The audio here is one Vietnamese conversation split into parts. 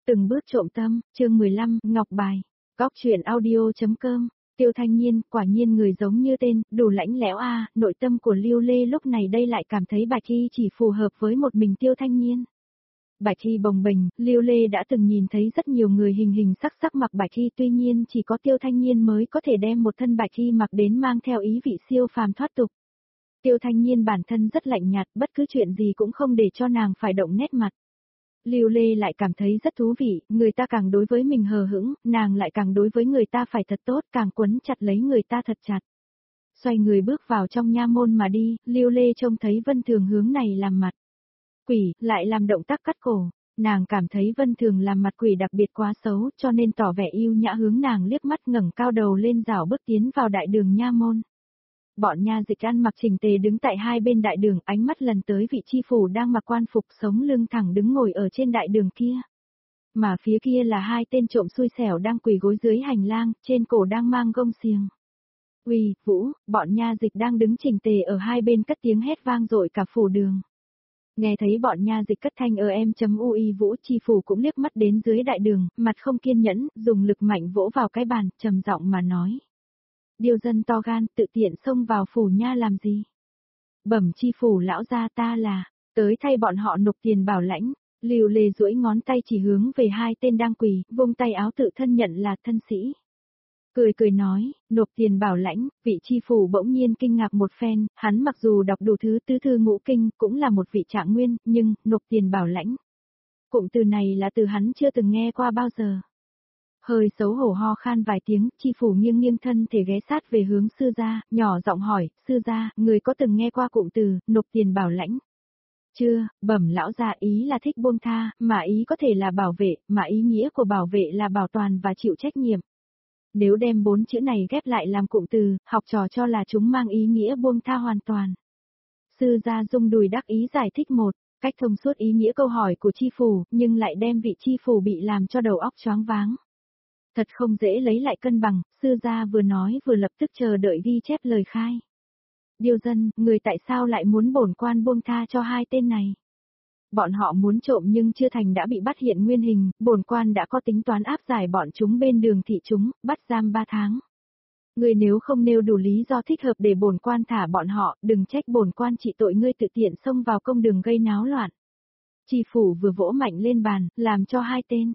Từng bước trộm tâm, chương 15, Ngọc Bài. Góc truyện audio.com. Tiêu Thanh Nhiên, quả nhiên người giống như tên, đủ lãnh lẽo a. Nội tâm của Lưu Lê lúc này đây lại cảm thấy Bạch Hy chỉ phù hợp với một mình Tiêu Thanh Nhiên. Bạch Hy bồng bềnh, Lưu Lê đã từng nhìn thấy rất nhiều người hình hình sắc sắc mặc Bạch Hy, tuy nhiên chỉ có Tiêu Thanh Nhiên mới có thể đem một thân Bạch Hy mặc đến mang theo ý vị siêu phàm thoát tục. Tiêu Thanh Nhiên bản thân rất lạnh nhạt, bất cứ chuyện gì cũng không để cho nàng phải động nét mặt. Lưu Lê lại cảm thấy rất thú vị, người ta càng đối với mình hờ hững, nàng lại càng đối với người ta phải thật tốt, càng quấn chặt lấy người ta thật chặt. Xoay người bước vào trong nha môn mà đi, Lưu Lê trông thấy Vân Thường hướng này làm mặt quỷ, lại làm động tác cắt cổ. Nàng cảm thấy Vân Thường làm mặt quỷ đặc biệt quá xấu, cho nên tỏ vẻ yêu nhã hướng nàng liếc mắt, ngẩng cao đầu lên rảo bước tiến vào đại đường nha môn. Bọn nha dịch ăn mặc chỉnh tề đứng tại hai bên đại đường, ánh mắt lần tới vị chi phủ đang mặc quan phục sống lưng thẳng đứng ngồi ở trên đại đường kia. Mà phía kia là hai tên trộm xui xẻo đang quỳ gối dưới hành lang, trên cổ đang mang gông xiềng. Uy, Vũ, bọn nha dịch đang đứng chỉnh tề ở hai bên cất tiếng hét vang dội cả phủ đường. Nghe thấy bọn nha dịch cất thanh em.ui, Vũ chi phủ cũng liếc mắt đến dưới đại đường, mặt không kiên nhẫn, dùng lực mạnh vỗ vào cái bàn, trầm giọng mà nói. Điều dân to gan, tự tiện xông vào phủ nha làm gì? Bẩm chi phủ lão gia, ta là tới thay bọn họ nộp tiền bảo lãnh. Lưu Lê duỗi ngón tay chỉ hướng về hai tên đang quỳ, vung tay áo tự thân nhận là thân sĩ. Cười cười nói, nộp tiền bảo lãnh. Vị chi phủ bỗng nhiên kinh ngạc một phen, hắn mặc dù đọc đủ thứ tứ thư ngũ kinh, cũng là một vị trạng nguyên, nhưng nộp tiền bảo lãnh, cụm từ này là từ hắn chưa từng nghe qua bao giờ. Hơi xấu hổ ho khan vài tiếng, chi phủ nghiêng nghiêng thân thể ghé sát về hướng sư gia, nhỏ giọng hỏi, sư gia, người có từng nghe qua cụm từ, nộp tiền bảo lãnh? Chưa, bẩm lão gia, ý là thích buông tha, mà ý có thể là bảo vệ, mà ý nghĩa của bảo vệ là bảo toàn và chịu trách nhiệm. Nếu đem 4 chữ này ghép lại làm cụm từ, học trò cho là chúng mang ý nghĩa buông tha hoàn toàn. Sư gia rung đùi đắc ý giải thích một cách thông suốt ý nghĩa câu hỏi của chi phủ, nhưng lại đem vị chi phủ bị làm cho đầu óc choáng váng. Thật không dễ lấy lại cân bằng, sư gia vừa nói vừa lập tức chờ đợi ghi chép lời khai. Điều dân, người tại sao lại muốn bổn quan buông tha cho hai tên này? Bọn họ muốn trộm nhưng chưa thành đã bị bắt hiện nguyên hình, bổn quan đã có tính toán áp giải bọn chúng bên đường thị chúng, bắt giam 3 tháng. Người nếu không nêu đủ lý do thích hợp để bổn quan thả bọn họ, đừng trách bổn quan trị tội ngươi tự tiện xông vào công đường gây náo loạn. Chi phủ vừa vỗ mạnh lên bàn, làm cho hai tên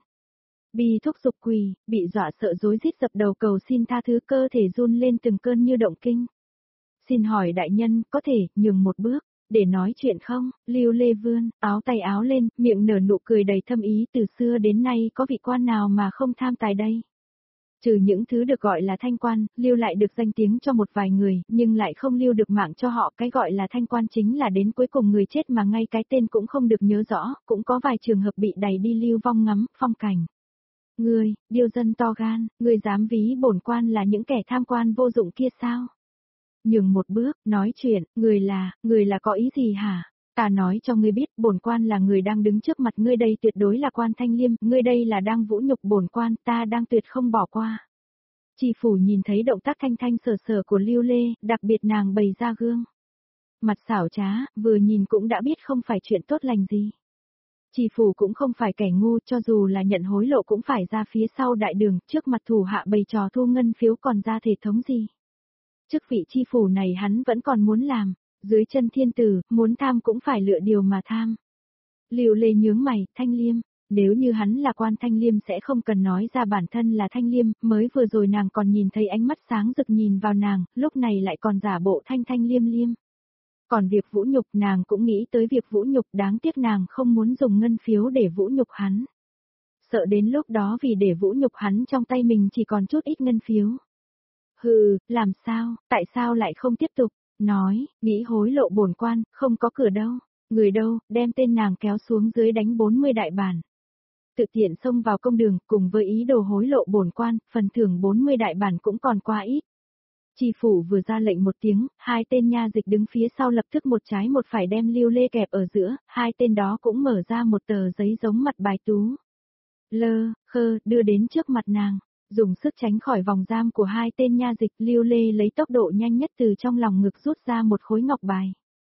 bi thúc giục quỳ, bị dọa sợ rối rít dập đầu cầu xin tha thứ, cơ thể run lên từng cơn như động kinh. Xin hỏi đại nhân, có thể nhường một bước để nói chuyện không? Lưu Lê vươn áo tay áo lên, miệng nở nụ cười đầy thâm ý, từ xưa đến nay có vị quan nào mà không tham tài đây? Trừ những thứ được gọi là thanh quan, lưu lại được danh tiếng cho một vài người, nhưng lại không lưu được mạng cho họ. Cái gọi là thanh quan chính là đến cuối cùng người chết mà ngay cái tên cũng không được nhớ rõ, cũng có vài trường hợp bị đày đi lưu vong ngắm phong cảnh. Ngươi, điều dân to gan, ngươi dám ví bổn quan là những kẻ tham quan vô dụng kia sao? Nhường một bước, nói chuyện, người là có ý gì hả? Ta nói cho ngươi biết, bổn quan là người đang đứng trước mặt ngươi đây, tuyệt đối là quan Thanh Liêm, ngươi đây là đang vũ nhục bổn quan, ta đang tuyệt không bỏ qua. Chi phủ nhìn thấy động tác thanh thanh sờ sờ của Lưu Lê, đặc biệt nàng bày ra gương mặt xảo trá, vừa nhìn cũng đã biết không phải chuyện tốt lành gì. Chi phủ cũng không phải kẻ ngu, cho dù là nhận hối lộ cũng phải ra phía sau đại đường, trước mặt thủ hạ bày trò thu ngân phiếu còn ra thể thống gì. Chức vị chi phủ này hắn vẫn còn muốn làm, dưới chân thiên tử, muốn tham cũng phải lựa điều mà tham. Lưu Lê nhướng mày, Thanh Liêm, nếu như hắn là quan Thanh Liêm sẽ không cần nói ra bản thân là Thanh Liêm, mới vừa rồi nàng còn nhìn thấy ánh mắt sáng rực nhìn vào nàng, lúc này lại còn giả bộ Thanh Liêm Liêm. Còn việc vũ nhục nàng cũng nghĩ tới việc vũ nhục, đáng tiếc nàng không muốn dùng ngân phiếu để vũ nhục hắn. Sợ đến lúc đó vì để vũ nhục hắn trong tay mình chỉ còn chút ít ngân phiếu. Hừ, làm sao, tại sao lại không tiếp tục, nói, nghĩ hối lộ bổn quan, không có cửa đâu, người đâu, đem tên nàng kéo xuống dưới đánh 40 đại bản. Tự tiện xông vào công đường, cùng với ý đồ hối lộ bổn quan, phần thưởng 40 đại bản cũng còn quá ít. Chi phủ vừa ra lệnh một tiếng, hai tên nha dịch đứng phía sau lập tức một trái một phải đem Lưu Lê kẹp ở giữa, hai tên đó cũng mở ra một tờ giấy giống mặt bài tú. Lơ, khơ, đưa đến trước mặt nàng. Dùng sức tránh khỏi vòng giam của hai tên nha dịch, Lưu Lê lấy tốc độ nhanh nhất từ trong lòng ngực rút ra một khối ngọc bài.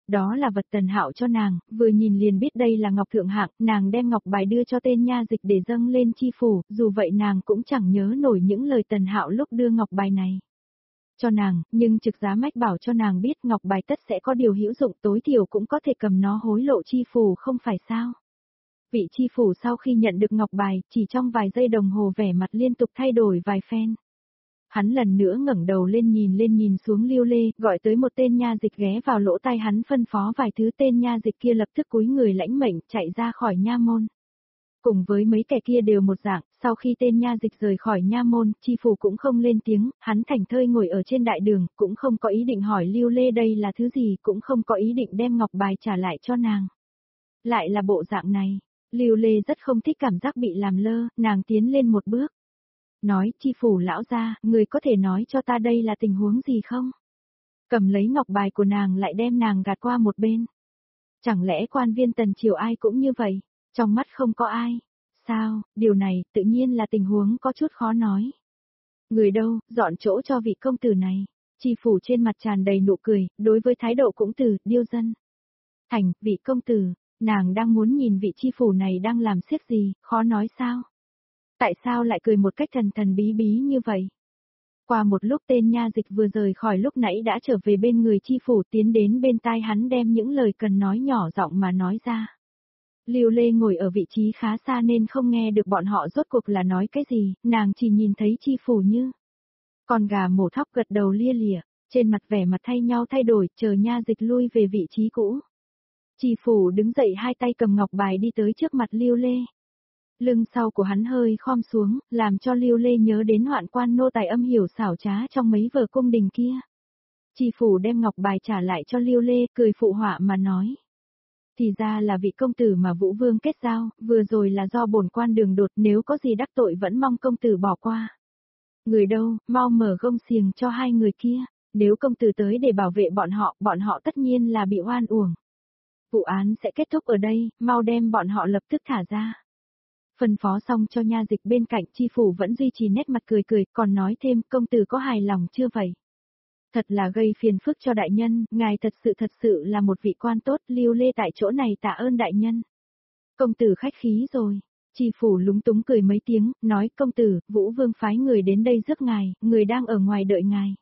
Đó là vật Tần Hạo cho nàng, vừa nhìn liền biết đây là ngọc thượng hạng, nàng đem ngọc bài đưa cho tên nha dịch để dâng lên chi phủ, dù vậy nàng cũng chẳng nhớ nổi những lời Tần Hạo lúc đưa ngọc bài này cho nàng, nhưng trực giá mách bảo cho nàng biết ngọc bài tất sẽ có điều hữu dụng, tối thiểu cũng có thể cầm nó hối lộ chi phủ không phải sao. Vị chi phủ sau khi nhận được ngọc bài, chỉ trong vài giây đồng hồ vẻ mặt liên tục thay đổi vài phen. Hắn lần nữa ngẩng đầu lên nhìn xuống Lưu Lê, gọi tới một tên nha dịch ghé vào lỗ tai hắn phân phó vài thứ, tên nha dịch kia lập tức cúi người lãnh mệnh chạy ra khỏi nha môn. Cùng với mấy kẻ kia đều một dạng, sau khi tên nha dịch rời khỏi nha môn, chi phủ cũng không lên tiếng, hắn thảnh thơi ngồi ở trên đại đường, cũng không có ý định hỏi Lưu Lê đây là thứ gì, cũng không có ý định đem ngọc bài trả lại cho nàng. Lại là bộ dạng này, Lưu Lê rất không thích cảm giác bị làm lơ, nàng tiến lên một bước. Nói, chi phủ lão gia, người có thể nói cho ta đây là tình huống gì không? Cầm lấy ngọc bài của nàng lại đem nàng gạt qua một bên. Chẳng lẽ quan viên tần triều ai cũng như vậy, trong mắt không có ai? Sao, điều này tự nhiên là tình huống có chút khó nói. Người đâu, dọn chỗ cho vị công tử này. Chi phủ trên mặt tràn đầy nụ cười, đối với thái độ cũng từ, điêu dân. Thành, vị công tử, nàng đang muốn nhìn vị chi phủ này đang làm xiếc gì, khó nói sao? Tại sao lại cười một cách thần thần bí bí như vậy? Qua một lúc tên nha dịch vừa rời khỏi lúc nãy đã trở về bên người chi phủ, tiến đến bên tai hắn đem những lời cần nói nhỏ giọng mà nói ra. Lưu Lê ngồi ở vị trí khá xa nên không nghe được bọn họ rốt cuộc là nói cái gì, nàng chỉ nhìn thấy chi phủ như con gà mổ thóc gật đầu lia lịa, trên mặt vẻ mặt thay nhau thay đổi, chờ nha dịch lui về vị trí cũ. Chi phủ đứng dậy hai tay cầm ngọc bài đi tới trước mặt Lưu Lê. Lưng sau của hắn hơi khom xuống, làm cho Lưu Lê nhớ đến hoạn quan nô tài âm hiểu xảo trá trong mấy vở cung đình kia. Chi phủ đem ngọc bài trả lại cho Lưu Lê, cười phụ họa mà nói. Thì ra là vị công tử mà Vũ Vương kết giao, vừa rồi là do bổn quan đường đột, nếu có gì đắc tội vẫn mong công tử bỏ qua. Người đâu, mau mở gông xiềng cho hai người kia, nếu công tử tới để bảo vệ bọn họ tất nhiên là bị oan uổng. Vụ án sẽ kết thúc ở đây, mau đem bọn họ lập tức thả ra. Phân phó xong cho nha dịch bên cạnh, chi phủ vẫn duy trì nét mặt cười cười, còn nói thêm, công tử có hài lòng chưa vậy? Thật là gây phiền phức cho đại nhân, ngài thật sự là một vị quan tốt, Lưu Lê tại chỗ này tạ ơn đại nhân. Công tử khách khí rồi. Chi phủ lúng túng cười mấy tiếng, nói công tử, Vũ Vương phái người đến đây rước ngài, người đang ở ngoài đợi ngài.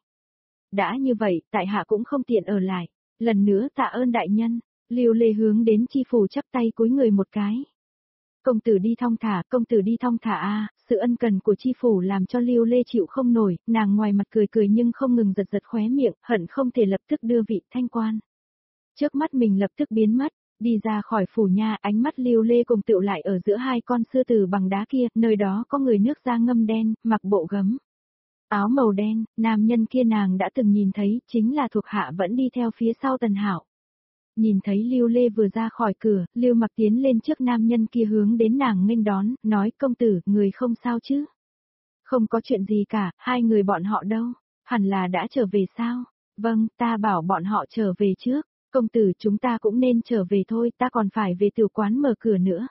Đã như vậy, tại hạ cũng không tiện ở lại. Lần nữa tạ ơn đại nhân. Lưu Lê hướng đến chi phủ chắp tay cúi người một cái. Công tử đi thong thả a, sự ân cần của chi phủ làm cho Lưu Lê chịu không nổi, nàng ngoài mặt cười cười nhưng không ngừng giật khóe miệng, hận không thể lập tức đưa vị thanh quan. Trước mắt mình lập tức biến mất, đi ra khỏi phủ nha, ánh mắt Lưu Lê cùng tựu lại ở giữa hai con sư tử bằng đá kia, nơi đó có người nước da ngâm đen, mặc bộ gấm. Áo màu đen, nam nhân kia nàng đã từng nhìn thấy, chính là thuộc hạ vẫn đi theo phía sau Tần Hạo. Nhìn thấy Lưu Lê vừa ra khỏi cửa, Lưu Mặc tiến lên trước nam nhân kia hướng đến nàng nghênh đón, nói công tử, người không sao chứ? Không có chuyện gì cả, hai người bọn họ đâu? Hẳn là đã trở về sao? Vâng, ta bảo bọn họ trở về trước, công tử chúng ta cũng nên trở về thôi, ta còn phải về tử quán mở cửa nữa.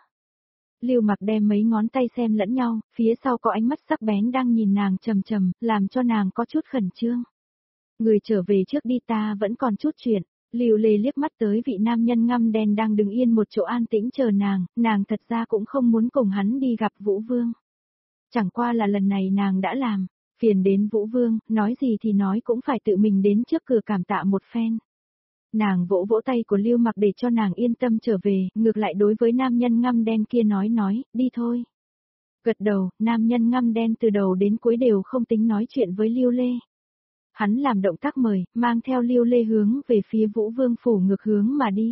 Lưu Mặc đem mấy ngón tay xem lẫn nhau, phía sau có ánh mắt sắc bén đang nhìn nàng trầm trầm, làm cho nàng có chút khẩn trương. Người trở về trước đi, ta vẫn còn chút chuyện. Lưu Lê liếc mắt tới vị nam nhân ngăm đen đang đứng yên một chỗ an tĩnh chờ nàng thật ra cũng không muốn cùng hắn đi gặp Vũ Vương. Chẳng qua là lần này nàng đã làm, phiền đến Vũ Vương, nói gì thì nói cũng phải tự mình đến trước cửa cảm tạ một phen. Nàng vỗ vỗ tay của Lưu Mặc để cho nàng yên tâm trở về, ngược lại đối với nam nhân ngăm đen kia nói, đi thôi. Gật đầu, nam nhân ngăm đen từ đầu đến cuối đều không tính nói chuyện với Lưu Lê. Hắn làm động tác mời, mang theo Lưu Lê hướng về phía Vũ Vương phủ ngược hướng mà đi.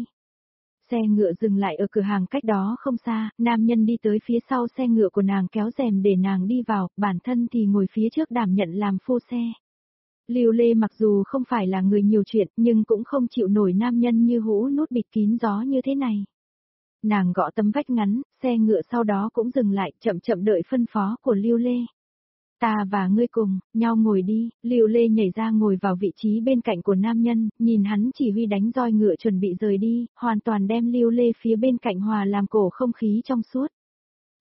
Xe ngựa dừng lại ở cửa hàng cách đó không xa, nam nhân đi tới phía sau xe ngựa của nàng kéo rèm để nàng đi vào, bản thân thì ngồi phía trước đảm nhận làm phu xe. Lưu Lê mặc dù không phải là người nhiều chuyện nhưng cũng không chịu nổi nam nhân như hũ nút bịt kín gió như thế này. Nàng gõ tấm vách ngắn, xe ngựa sau đó cũng dừng lại, chậm chậm đợi phân phó của Lưu Lê. Ta và ngươi cùng, nhau ngồi đi, Lưu Lê nhảy ra ngồi vào vị trí bên cạnh của nam nhân, nhìn hắn chỉ huy đánh roi ngựa chuẩn bị rời đi, hoàn toàn đem Lưu Lê phía bên cạnh hòa làm cổ không khí trong suốt.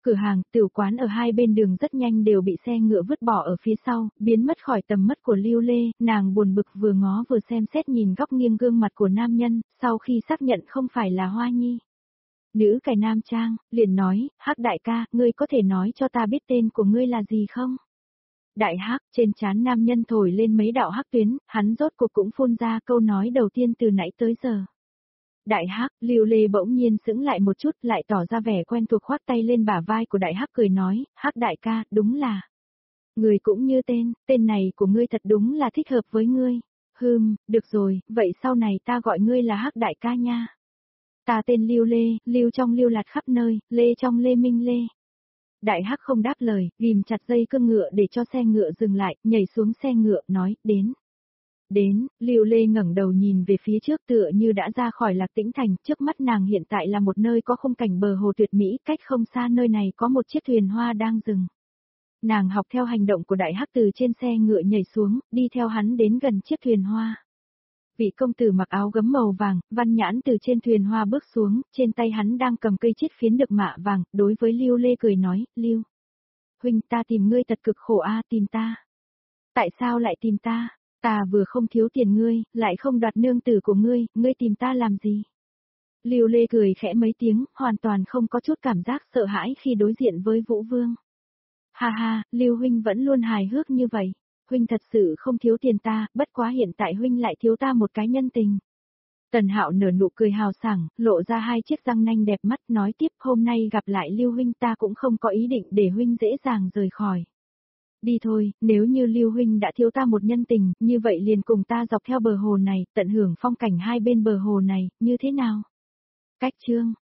Cửa hàng, tiểu quán ở hai bên đường rất nhanh đều bị xe ngựa vứt bỏ ở phía sau, biến mất khỏi tầm mắt của Lưu Lê, nàng buồn bực vừa ngó vừa xem xét nhìn góc nghiêng gương mặt của nam nhân, sau khi xác nhận không phải là Hoa Nhi. Nữ cài nam trang, liền nói, Hắc đại ca, ngươi có thể nói cho ta biết tên của ngươi là gì không? Đại Hắc, trên trán nam nhân thổi lên mấy đạo hắc tuyến, hắn rốt cuộc cũng phun ra câu nói đầu tiên từ nãy tới giờ. Đại Hắc, Lưu Lê bỗng nhiên sững lại một chút, lại tỏ ra vẻ quen thuộc khoác tay lên bả vai của Đại Hắc cười nói, Hắc đại ca, đúng là. Người cũng như tên này của ngươi thật đúng là thích hợp với ngươi. Được rồi, vậy sau này ta gọi ngươi là Hắc đại ca nha. Ta tên Lưu Lê, Lưu trong lưu lạt khắp nơi, Lê trong Lê Minh Lê. Đại Hắc không đáp lời, ghim chặt dây cương ngựa để cho xe ngựa dừng lại, nhảy xuống xe ngựa, nói, đến. Đến, Lưu Lê ngẩng đầu nhìn về phía trước tựa như đã ra khỏi Lạc Tĩnh Thành, trước mắt nàng hiện tại là một nơi có khung cảnh bờ hồ tuyệt mỹ, cách không xa nơi này có một chiếc thuyền hoa đang dừng. Nàng học theo hành động của Đại Hắc từ trên xe ngựa nhảy xuống, đi theo hắn đến gần chiếc thuyền hoa. Vị công tử mặc áo gấm màu vàng, văn nhãn từ trên thuyền hoa bước xuống, trên tay hắn đang cầm cây chiết phiến được mạ vàng, đối với Lưu Lê cười nói, Lưu. Huynh ta tìm ngươi thật cực khổ tìm ta. Tại sao lại tìm ta? Ta vừa không thiếu tiền ngươi, lại không đoạt nương tử của ngươi tìm ta làm gì? Lưu Lê cười khẽ mấy tiếng, hoàn toàn không có chút cảm giác sợ hãi khi đối diện với Vũ Vương. Ha ha, Lưu huynh vẫn luôn hài hước như vậy. Huynh thật sự không thiếu tiền ta, bất quá hiện tại huynh lại thiếu ta một cái nhân tình. Tần Hạo nở nụ cười hào sảng, lộ ra hai chiếc răng nanh đẹp mắt, nói tiếp, hôm nay gặp lại Lưu huynh ta cũng không có ý định để huynh dễ dàng rời khỏi. Đi thôi, nếu như Lưu huynh đã thiếu ta một nhân tình, như vậy liền cùng ta dọc theo bờ hồ này, tận hưởng phong cảnh hai bên bờ hồ này, như thế nào? Cách chương